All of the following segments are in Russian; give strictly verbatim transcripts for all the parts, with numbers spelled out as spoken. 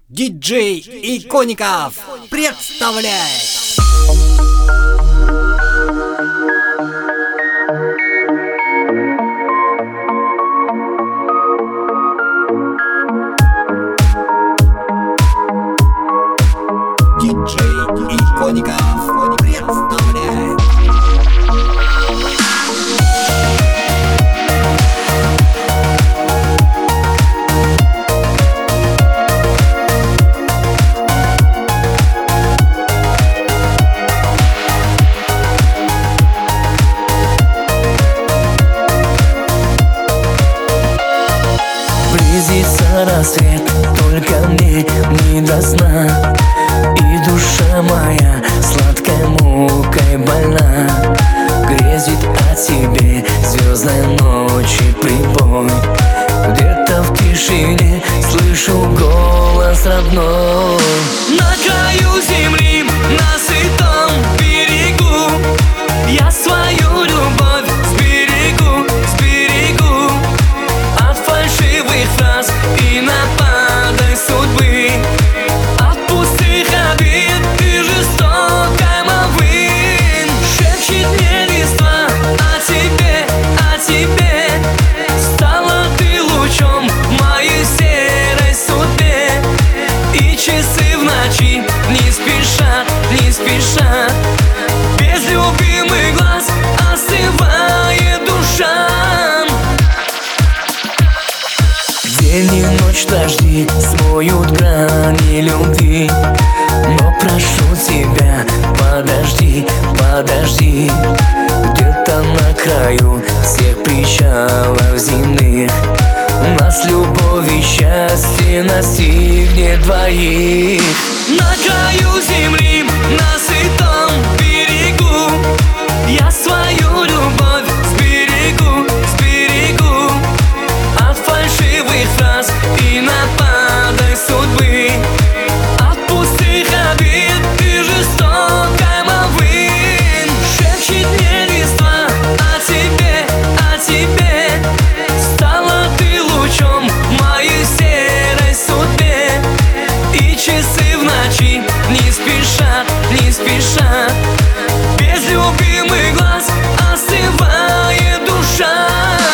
Диджей Икоников представляет. Диджей Икоников представляет. Близится рассвет, только мне не до сна, и душа моя сладкой мукой больна. Грезит о тебе звездной ночи прибой. Где-то в тишине слышу голос родной. На краю земли, на сытом берегу, я свою любовь сберегу, сберегу от фальшивых фраз и нападок судьбы, от пустых обид и жестокой мовы. Шепчет мне листва о тебе, о тебе. Стала ты лучом моей серой судьбе, и часы в ночи не спешат, не спешат. Без любимых глаз остывает душа. День и ночь дожди смоют грани любви, но прошу тебя, подожди, подожди. Где-то на краю всех причалов земных нас любовь и счастье настигнет двоих. На краю земли, на сытом берегу, я свою любовь сберегу, сберегу от фальшивых фраз и нападок судьбы, от пустых обид и жестокой мовы. Шепчет мне листва о тебе, о тебе. Стала ты лучом моей серой судьбе, и часы в ночи не спешат, не спешат. Без любимых глаз остывает душа.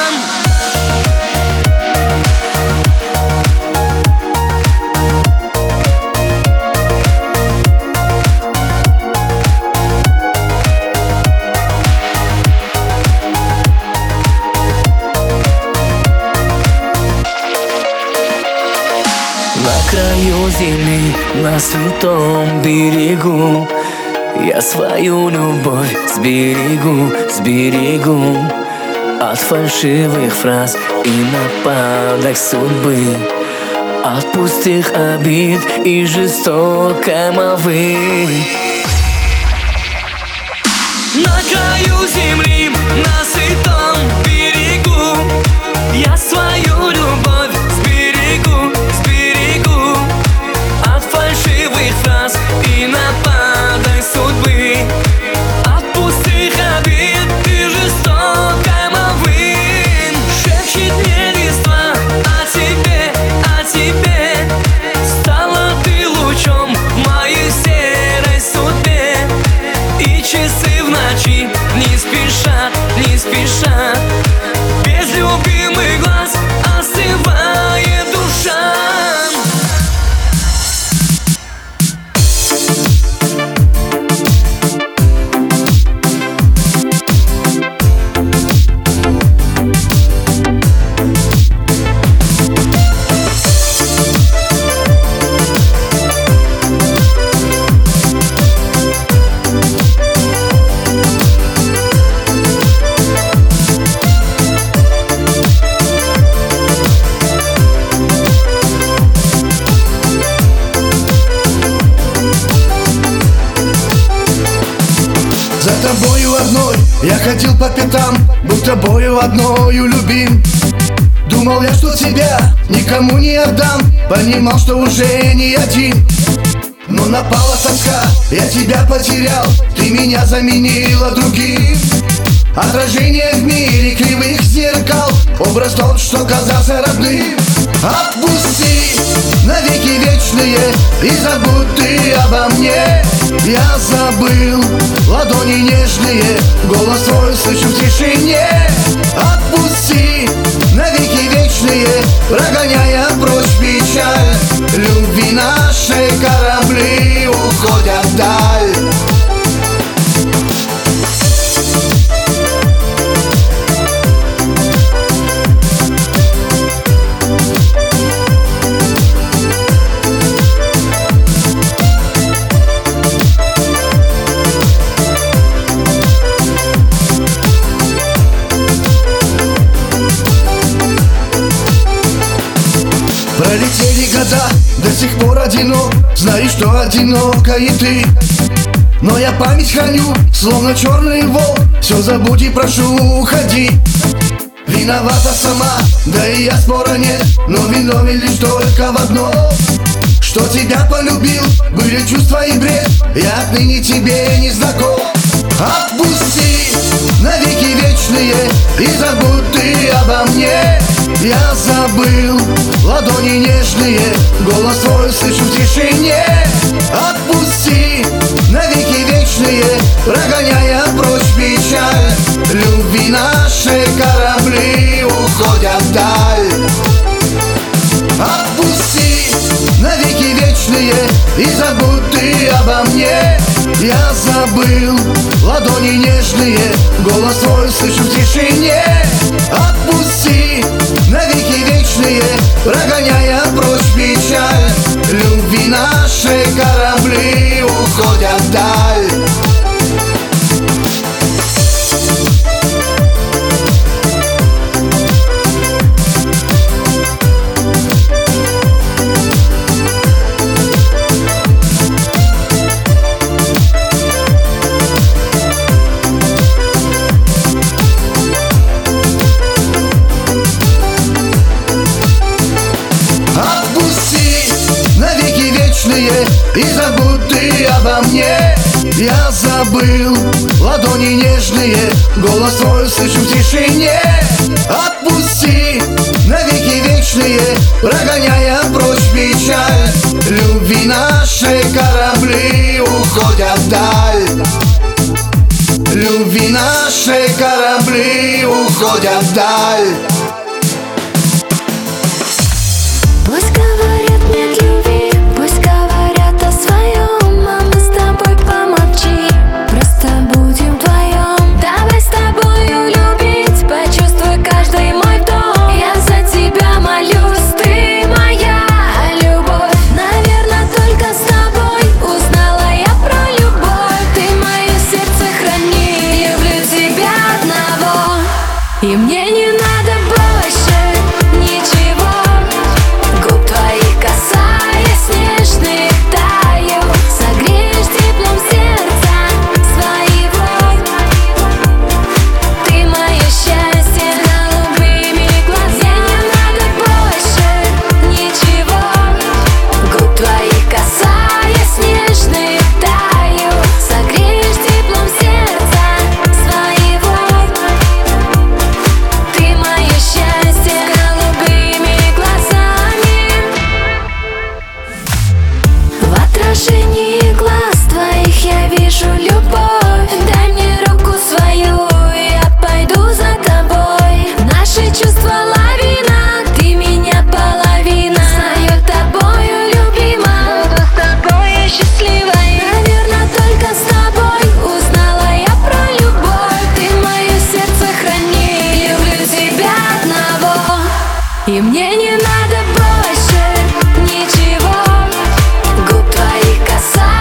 На краю земли, на святом берегу, я свою любовь сберегу, сберегу от фальшивых фраз и нападок судьбы, от пустых обид и жестокой мовы. На краю земли, на сытом берегу, я свою любовь сберегу, сберегу от фальшивых фраз и нападок судьбы, от пустых обид и жестокой мовы. Шепчет мне листва о тебе, о тебе. Стала ты лучом моей серой судьбе, и часы в ночи не спешат, не спешат. Без любимых глаз остывает душа. За тобою одной я ходил по пятам, был тобою одною любим. Думал я, что тебя никому не отдам, понимал, что уже не один. Но напала тоска, я тебя потерял, ты меня заменила другим. Отражение в мире кривых зеркал, образ тот, что казался родным. Отпусти навеки вечный вечные, и забудь ты обо мне. Я забыл ладони нежные, голос твой слышу в тишине. Отпусти навеки вечные, прогоняя прочь печаль. Любви наши корабли уходят вдаль. Пролетели года, до сих пор одинок, знаю, что одинока и ты. Но я память храню, словно черный волк. Все забудь и прошу, уходи. Виновата сама, да и я спора нет, но виновен лишь только в одном: что тебя полюбил, были чувства и бред, я отныне тебе не знаком. Отпусти навеки вечные, и забудь ты обо мне. Я забыл ладони нежные, голос твой слышу в тишине. Отпусти навеки вечные, прогоняя прочь печаль. Любви наши корабли уходят вдаль. Отпусти навеки вечные, и забудь ты обо мне. Я забыл ладони нежные, голос твой слышу в тишине. Отпусти навеки вечные, прогоняя прочь печаль. Любви наши корабли уходят вдаль. И забудь ты обо мне. Я забыл ладони нежные, голос твой слышу в тишине. Отпусти навеки вечные, прогоняя прочь печаль. Любви наши корабли уходят вдаль. Любви наши корабли уходят вдаль. Пусть говорят нет любви, пусть говорят о своем, а мы с тобой помолчи, просто будем вдвоем. Давай с тобою любить, почувствуй каждый мой вдох. Я за тебя молюсь, ты моя любовь. Наверное, только с тобой узнала я про любовь. Ты мое сердце храни, люблю тебя одного, и мне не надо больше ничего. Губ твоих касаясь нежных таю, согреешь теплом сердца своего. Ты мое счастье с голубыми глазами. Не надо больше ничего. Губ твоих касаясь нежных таю, согреешь теплом сердца своего. Ты мое счастье с голубыми глазами. В отражении глаз твоих я вижу любовь. Дай мне руку свою, я пойду за тобой. Наши чувства лавина, ты меня половина. Знаю, тобою любима, буду с тобой я счастливой. Наверное, только с тобой узнала я про любовь. Ты мое сердце храни, люблю тебя одного, и мне не надо больше ничего. Губ твоих касаясь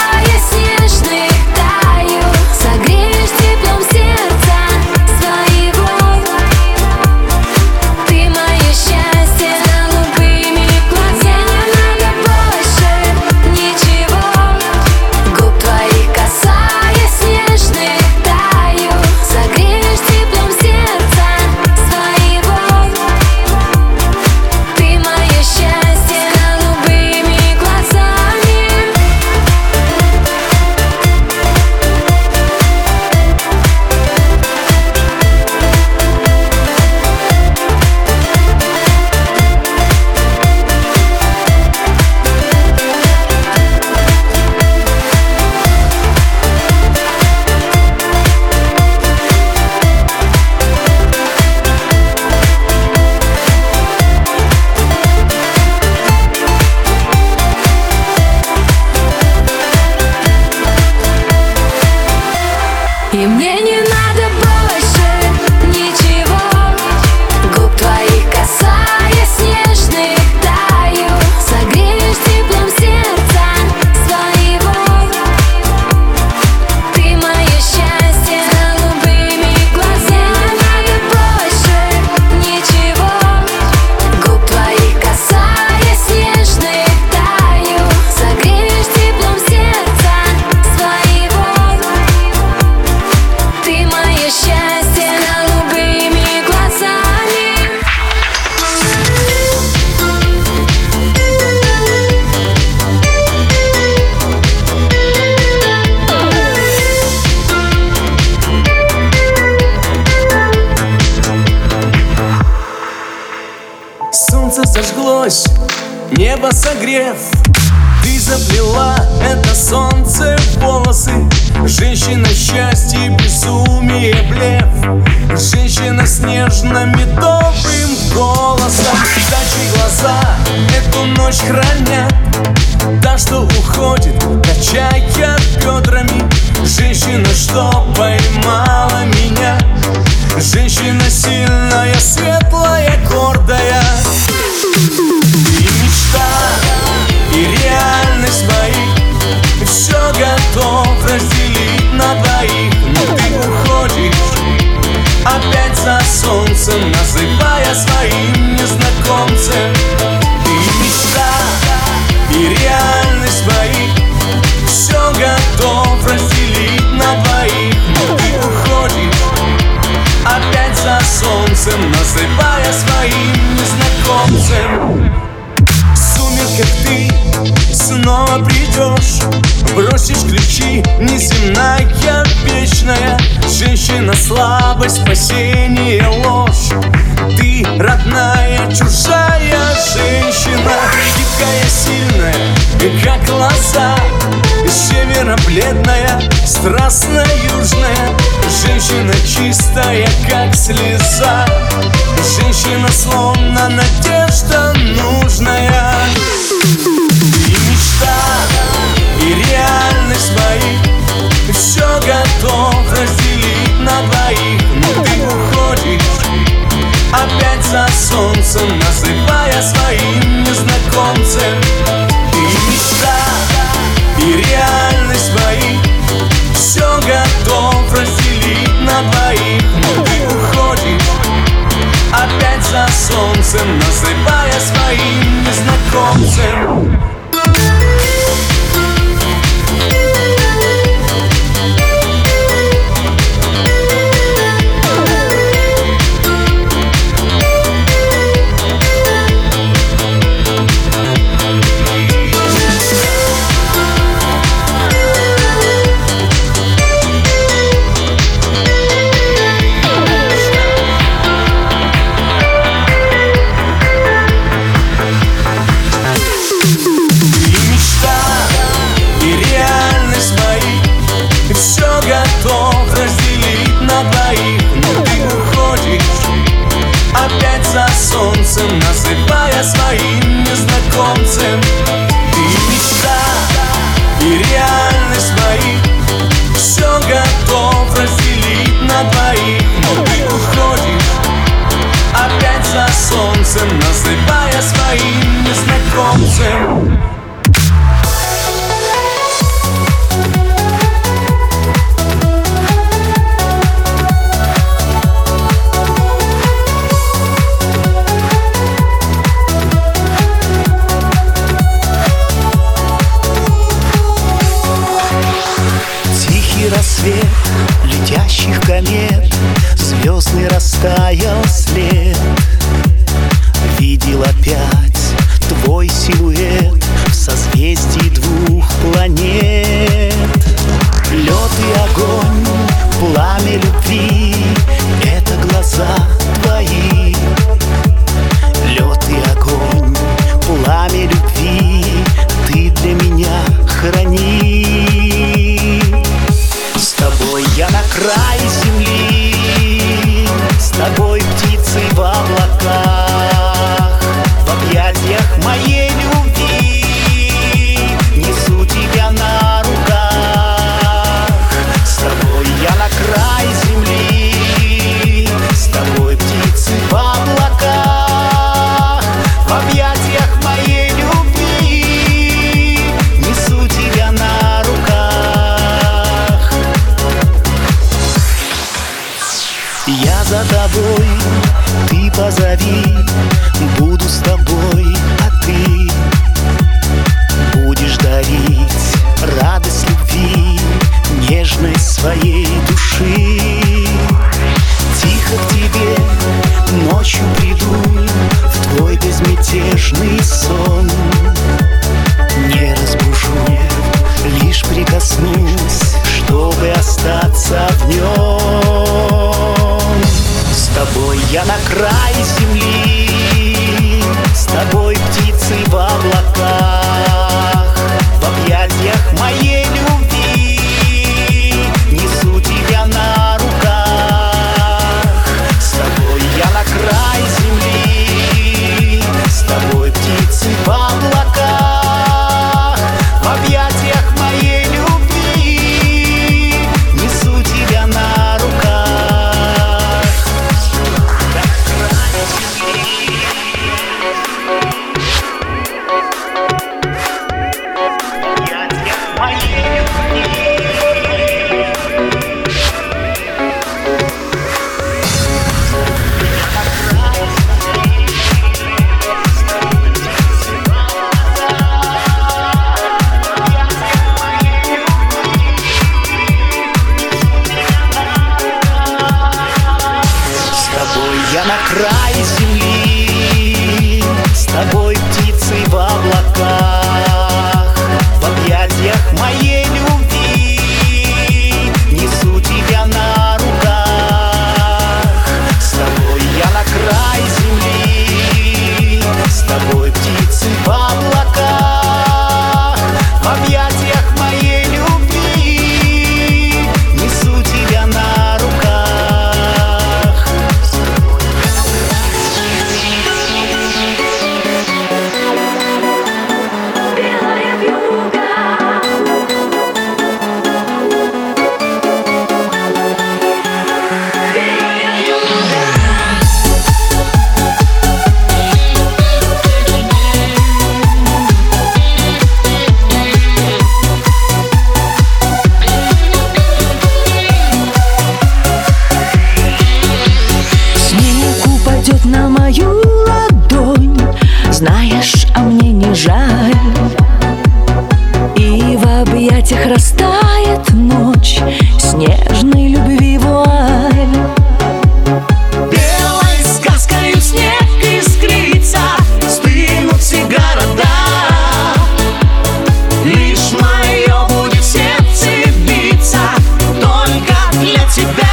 небо согрев. Ты заплела это солнце в волосы. Женщина счастье, безумие, блеф. Женщина с нежно-медовым голосом. Птичьи глаза эту ночь хранят. Та, что уходит, качая бедрами. Женщина, что поймала меня. Женщина сильная, светлая, гордая. И мечта, и реальность моих. Все готов разделить на двоих. Но ты уходишь опять за солнцем, называя своим незнакомцем. И мечта, и реальность моих. Все готов разделить на двоих. Но ты уходишь опять за солнцем, называя своим незнакомцем. В сумерках ты снова придешь, бросишь ключи, неземная, вечная. Женщина, слабость, спасение, ложь. Ты родная, чужая женщина. Гибкая, сильная, как лоза. Севера бледная, страстная, южная. Женщина чистая, как слеза. Женщина, словно надежда нужная. И мечта, и реальность моих. Все готов разделить на двоих. Но ты уходишь опять за солнцем, называя своим незнакомцем. И мечта, и реальность моих. Все готов разделить на двоих. Но ты уходишь опять за солнцем, называя своим незнакомцем. Готов разделить на двоих. Но ты уходишь опять за солнцем, называя своим незнакомцем. И мечта, и реальность моих. Все готов разделить на двоих. Но ты уходишь опять за солнцем, называя своим незнакомцем. Рассвет летящих комет, звездный растаял след. Видел опять твой силуэт в созвездии двух планет. Лед и огонь, пламя любви — это глаза твои. Лед и огонь, пламя любви ты для меня храни. С тобой я на крае земли, с тобой птицей в облаках, в объятиях моей любви несу тебя на руках. С тобой я на крае земли, с тобой птицей в облаках, в объятиях моей любви несу тебя на руках. Я за тобой, ты позови, буду с тобой, а ты будешь дарить радость любви, нежность своей души. Тихо к тебе ночью приду, в твой безмятежный сон. Не разбужу, лишь прикоснусь, чтобы остаться в нем. С тобой я на крае земли, с тобой птицей в облаках, в объятиях моей любви. Несу тебя на руках. Белая вьюга, белая вьюга. Снег упадет на мою ладонь, знаешь, а мне не жаль. И в объятиях растает ночь снежной любви вуаль. Белой сказкою снег искрится, стынут все города. Лишь мое будет в сердце биться только для тебя.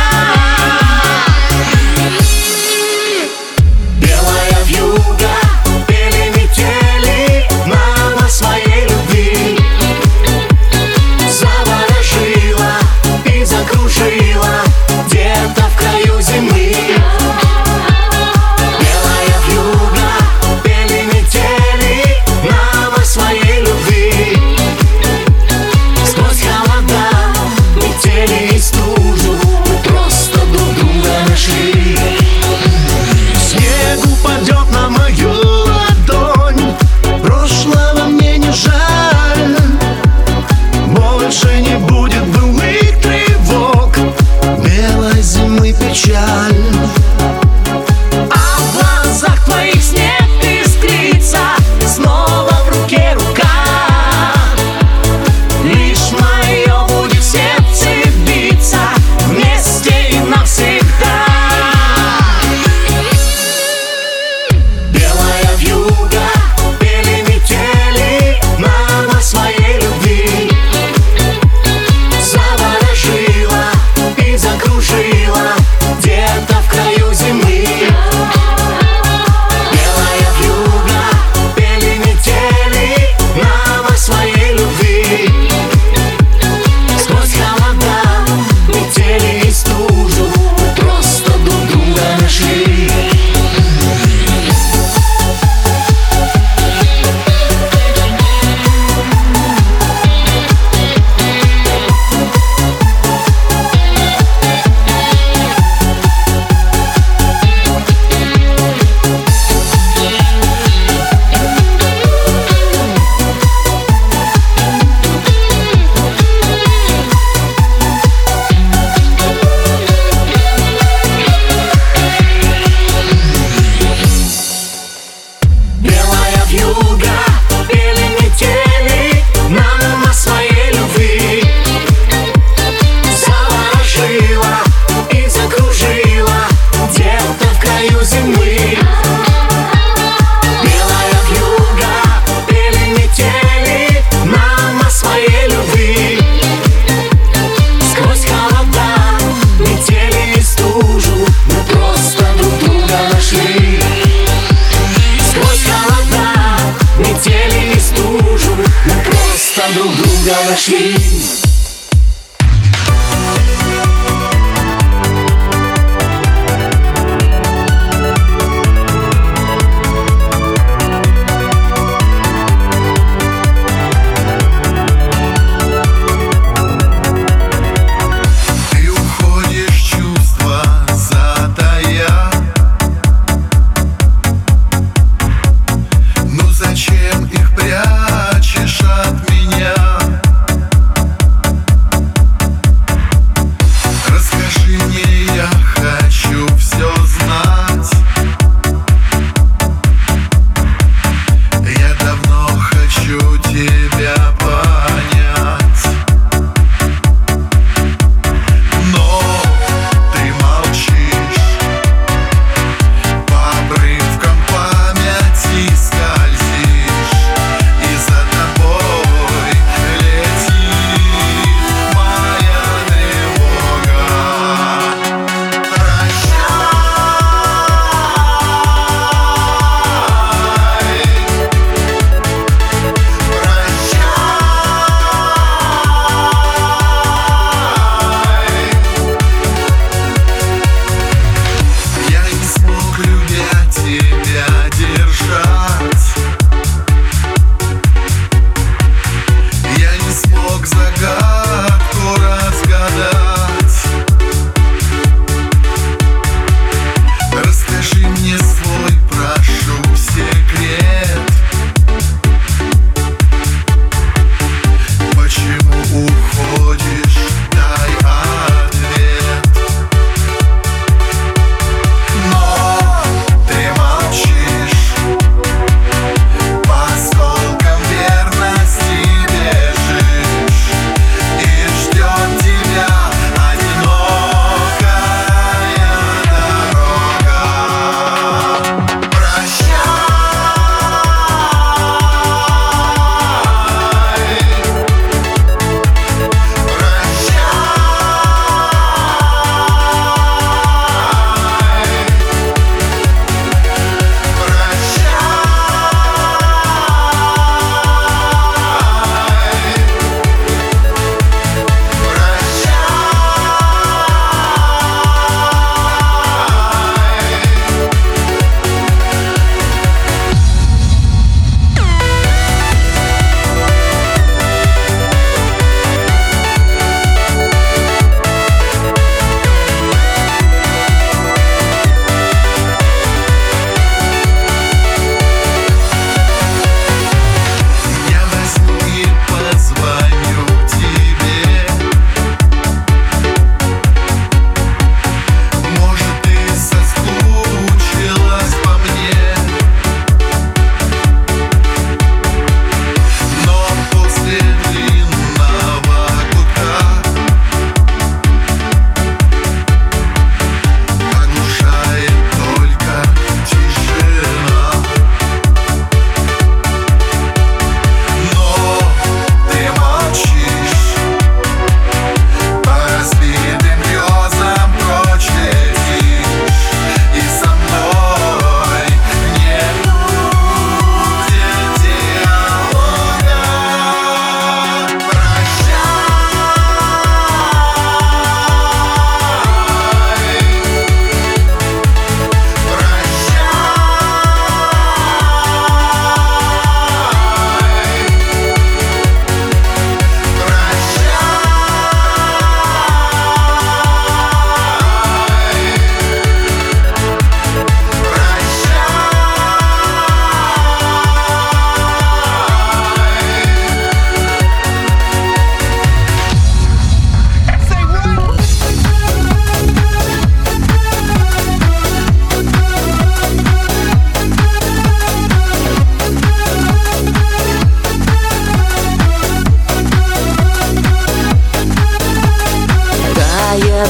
Белая вьюга, пели метели нам о своей любви. Заворожила и закружила где-то в краю зимы. Белая вьюга, пели метели нам о своей любви. Сквозь холода, метели и стужу мы просто друг друга нашли. Снег упадет на мою ладонь, прошлого мне не жаль. Больше не будет былых тревог, белой зимы печаль. А в глазах твоих снег искрится, снова в руке рука. Лишь мое будет в сердце биться вместе и навсегда. Белая вьюга, пели метели нам о своей любви. Заворожила и закружила где-то в краю зимы. Белая вьюга, пели метели нам о своей любви. Сквозь холода, метели и стужу мы просто друг друга нашли. Белая вьюга, пели метели нам о своей любви. Заворожила и закружила где-то в краю зимы. Белая вьюга, пели метели нам о своей любви. Сквозь холода, метели и стужу мы просто друг друга нашли. Сквозь холода, метели и стужу мы просто друг друга нашли. Ты уходишь, чувства затая. Ну зачем их прячешь от меня?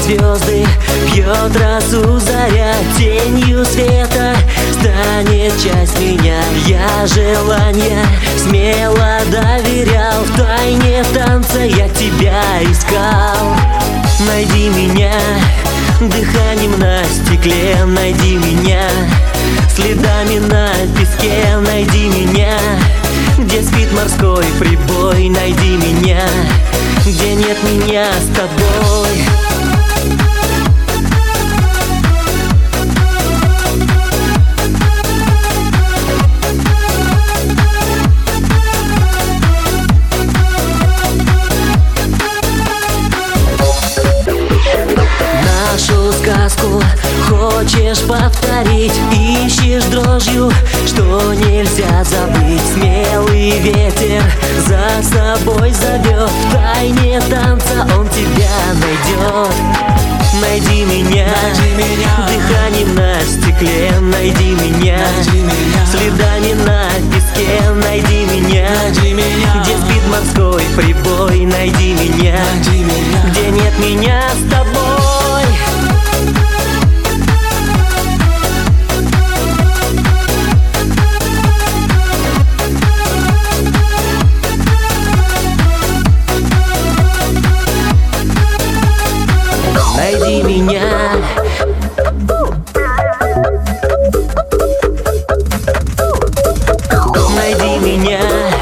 звезды, пьет росу заря, тенью света станет часть меня. Я желания смело доверял, в тайне танца я тебя искал. Найди меня дыханием на стекле, найди меня следами на песке, найди меня, где спит морской прибой, найди меня, где нет меня с тобой. Нашу сказку хочешь повторить, ищешь дрожью, что нельзя забыть. Смелый ветер за собой зовет, в тайне танца он тебя найдет. Найди меня, найди меня дыханием на стекле, найди меня, найди меня следами на песке, найди меня, найди меня где спит морской прибой, найди меня, найди меня где нет меня с тобой. Найди меня, найди меня,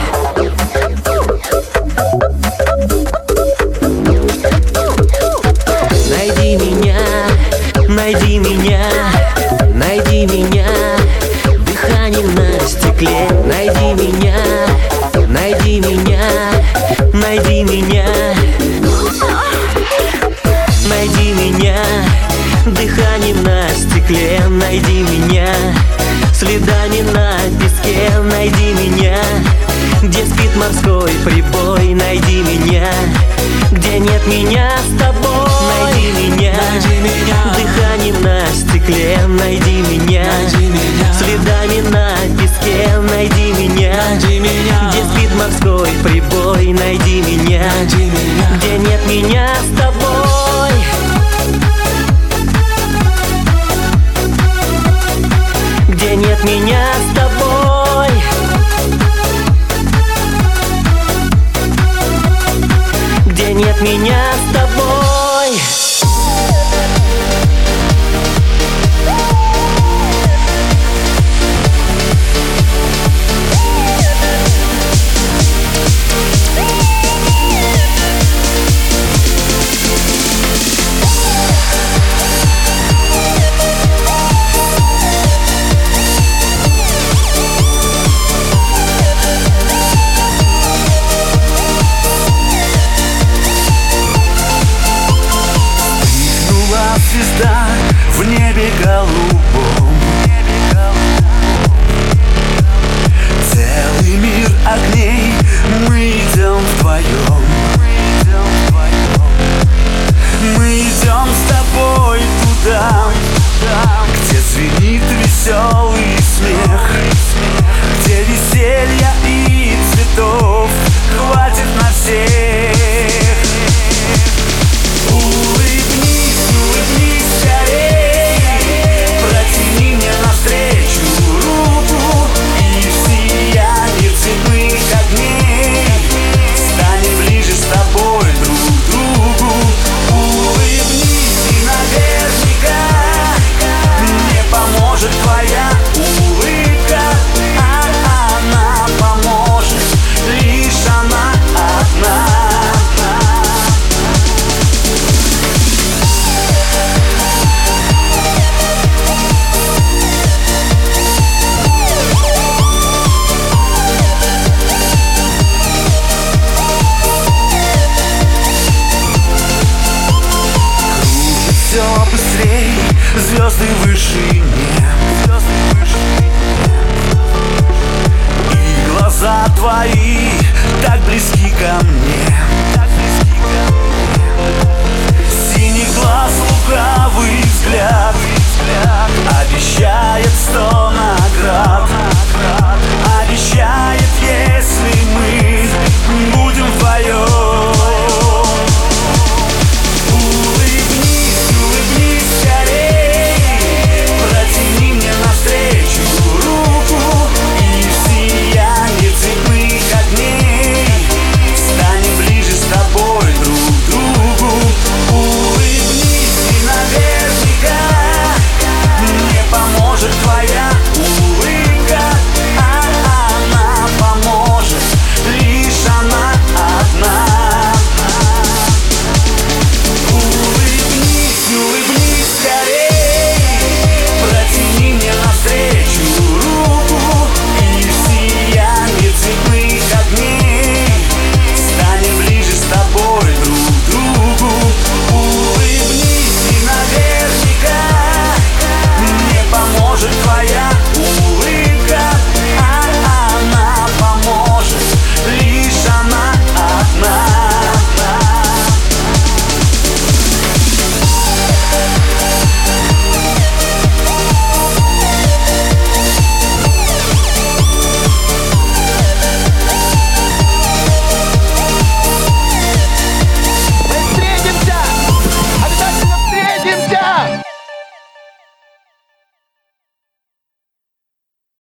найди меня, найди меня, найди меня дыханием на стекле, найди меня, найди меня, найди меня. Найди меня дыханием на стекле, найди меня следами на песке, найди меня, где спит морской прибой, найди меня, где нет меня с тобой. Найди меня, найди меня дыханием на стекле, найди меня, найди меня следами на песке, найди меня, найди меня где спит морской прибой, найди меня, найди меня где нет меня с тобой. Где нет меня с тобой. Где нет меня с тобой. Звезда в небе голубом, целый мир огней, мы идем вдвоем. Мы идем с тобой туда, где звенит веселый смех, где веселья и цветов хватит на всех. Твоя улыбка, а она поможет, лишь она одна. Кружит все быстрей, звезды в вышине, и глаза твои так близки ко мне.